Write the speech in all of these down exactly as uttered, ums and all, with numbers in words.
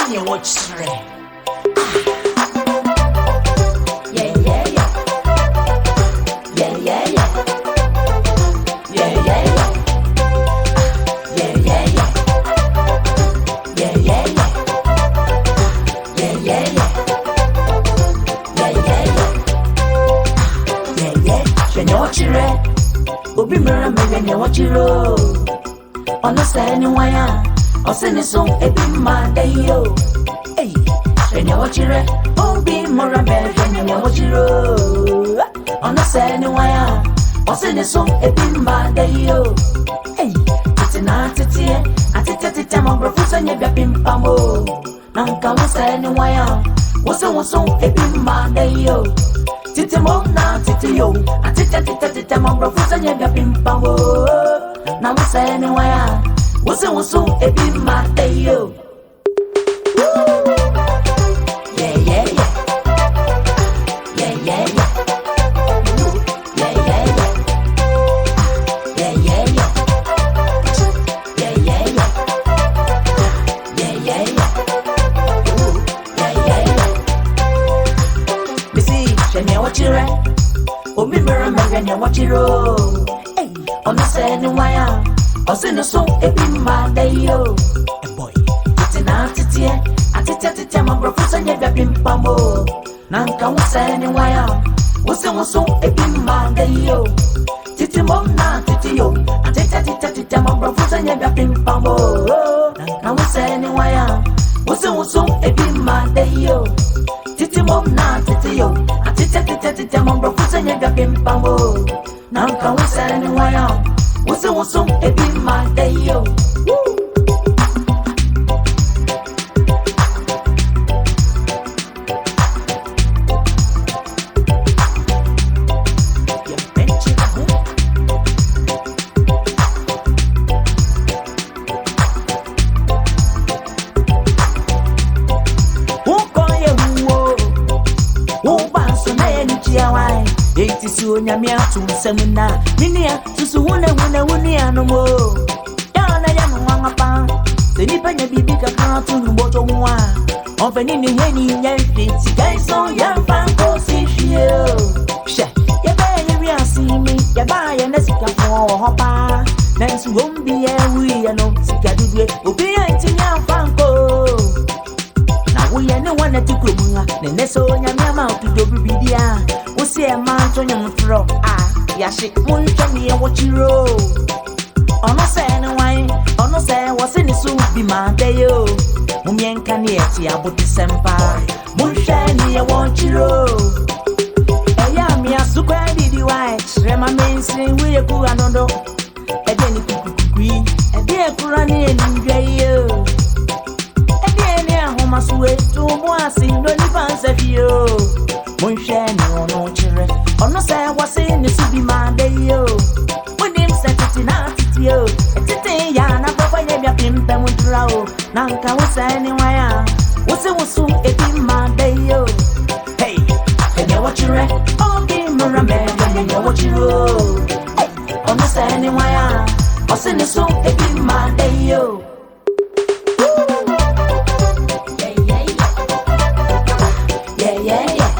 and you watch it. Yeah, yeah, yeah. Yeah, yeah, yeah. Yeah, yeah, yeah. Yeah, yeah, yeah. Yeah, yeah, yeah. Yeah, yeah, yeah. Yeah, yeah, yeah. Yeah, yeah. When you watch it, Obi Mira me when you watch it. Understand why I send a song every Monday, yo. Hey, when you watch it, Obi Mira me when you watch it. Understand why I send a song every Monday, yo. Hey, it's an artist, I take it to my brothers and you be pimpamo. Now come and say, why I was a song every Monday, yo. Titi mo na titi yo, a titi titi titi mo brothers and you be pimpamo. Now we say why I was a song every Monday, yo. Yeah, yeah, yeah. Yeah, yeah, yeah. Yeah, yeah, yeah. Yeah, yeah, yeah. Yeah, yeah, yeah. Yeah, yeah, yeah. Yeah, yeah, yeah. Me see, she me watch it right. Oh, me mirror me when you watch it roll. Hey, on the side why I was in the song every Monday, yo. Hey boy, it's an artist, yeah. I tell you, tell my brothers and you be pimpamo. Now come and say why I was in the song every Monday, yo. Titi mom na titi yo, I tell you, tell you, tell my brothers and you be pimpamo. Now come and say why I was in the song every Monday, yo. Titi mom na titi yo, I tell you, tell you, tell my brothers and you be pimpamo. Now come and say why I was in the song every Monday, yo. Nyamia tu semina minia susu wuna wuna wunia no mo ya na ya no wangapa se ni panya bibi kakra tu mboto mwa ofeni ni heni nyefi sikaiso ya fanko sishio she ya ba ya wi asimi ya ba ya na sika fo hopa na nsu wombi ya wi ya no sika dudwe obi ya ntinya fanko na wo ya ne wana tikromunga ne neso nyamia ma otudo bibidia see a man to your throat. Ah, yashi, one can be a watch you roll. On no say no wine, on no say what's in the soup be my day. Oh, Mumian can hear about the semper. Moonshine, I want you roll. A yam, ya super did you white. Rema main sing with a cool another. A denny queen, a dear Kurani and Gayo. A dear near home, I swear to one sing no defense of you. Moonshine, no children. On no say what's in the city, my day, yo. When him set it in out, yo. It's a day, Yana, Papa, you pimp and with row. Nanka was anywhere. What's it was soon, it in my day, yo. Hey, and you watch your red. Oh, give me a man, and you watch your road. Hey, on the say anywhere. What's in the soon, it in my day, yo. Yeah, yeah, yeah.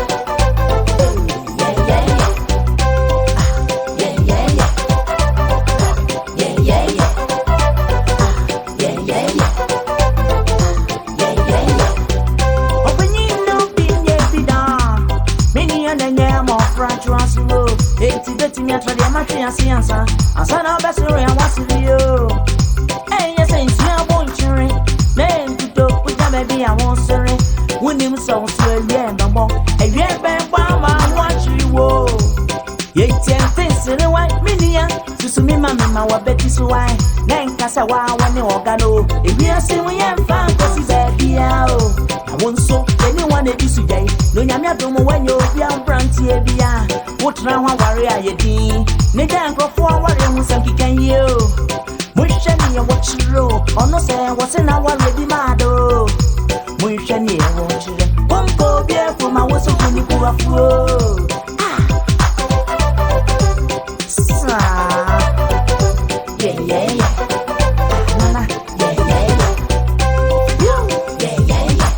Siansa, I saw no best way I was with you. Hey, yes, ain't you won't cheering. Then to talk with them, maybe I won't sorry. When him so swear, yeah, no more. And yeah, baby, I watch you. Whoa, yeah, ten things in the white minia. To see me, mamma, what bet is why. Then Casawa, when you walk out. If you are seeing we am found, because he's a deal. I won't so anyone that is today. No, Yamia don't know when you're young, Branty, what now, warrior, you did. Nigga, go forward and we say, can you? Mushani, watch you roll. On no say, what's in our ready mado? Mushani, watch you. Won't go there for my whistle when you go up. Yeah, yeah, yeah. Yeah, yeah, yeah. Yeah, yeah, yeah.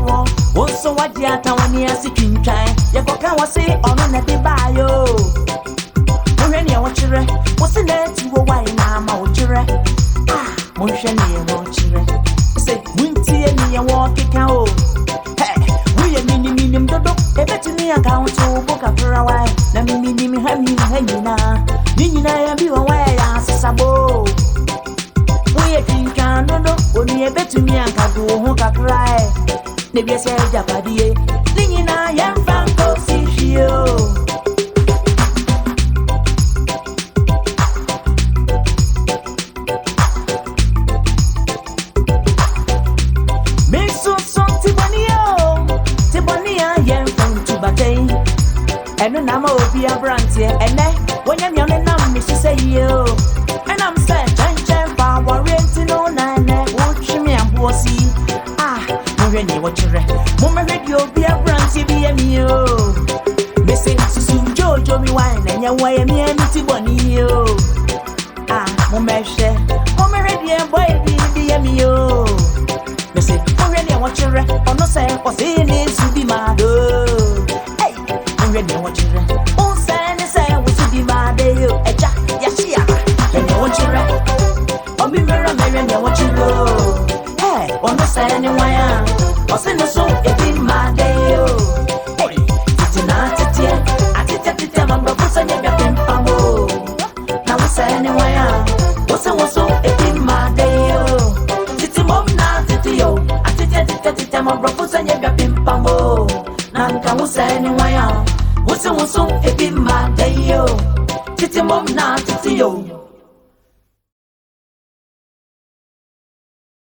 wo wo so wadi atawani asitwintwan ye koka wose ono na de bayo mohwe ne wo kire wo se na ti wo wai na ma wo kire ah mohwe ne wo kire se wintie ne ye wo keka o hey we ye mini mini mdodo ebetini account to boka fra wai na mini mini ha mini ha nyina nyina ya bi wa wai ya sasabo we ye tinka nodo oni ebetini akado ho kakra e ne bi se jabadie nyina ya mfanko sihio eno na ma obi abrantie ene wonya mi one na me say yo and I'm saying chen chen ba warranty no na ne wo twi me abosi ah mo hwe ni wo kire mo me hwe di obi abrantie bi ya mi yo me say susu jojo mi wine na nya wa ya mi ami ti boni yo ah mo me hwe mo me hwe di boy bi bi ya mi yo me say mo hwe ni wo kire ono say o say ni su bi ma do ready what you ready on say say we should be my day yo eja ya shia ready what you ready on be mirror ready what you go hey on say any why o say no so e be my day yo hey titi na titi atiti titi mamba fusa nya bia pempa mo na we say any why o say wo so e be my day yo titi mom na titi yo atiti titi titi mamba fusa nya bia pempa mo na nka wo say any why What's a what's up, it be my day, yo. Titi mom, nah, titi yo.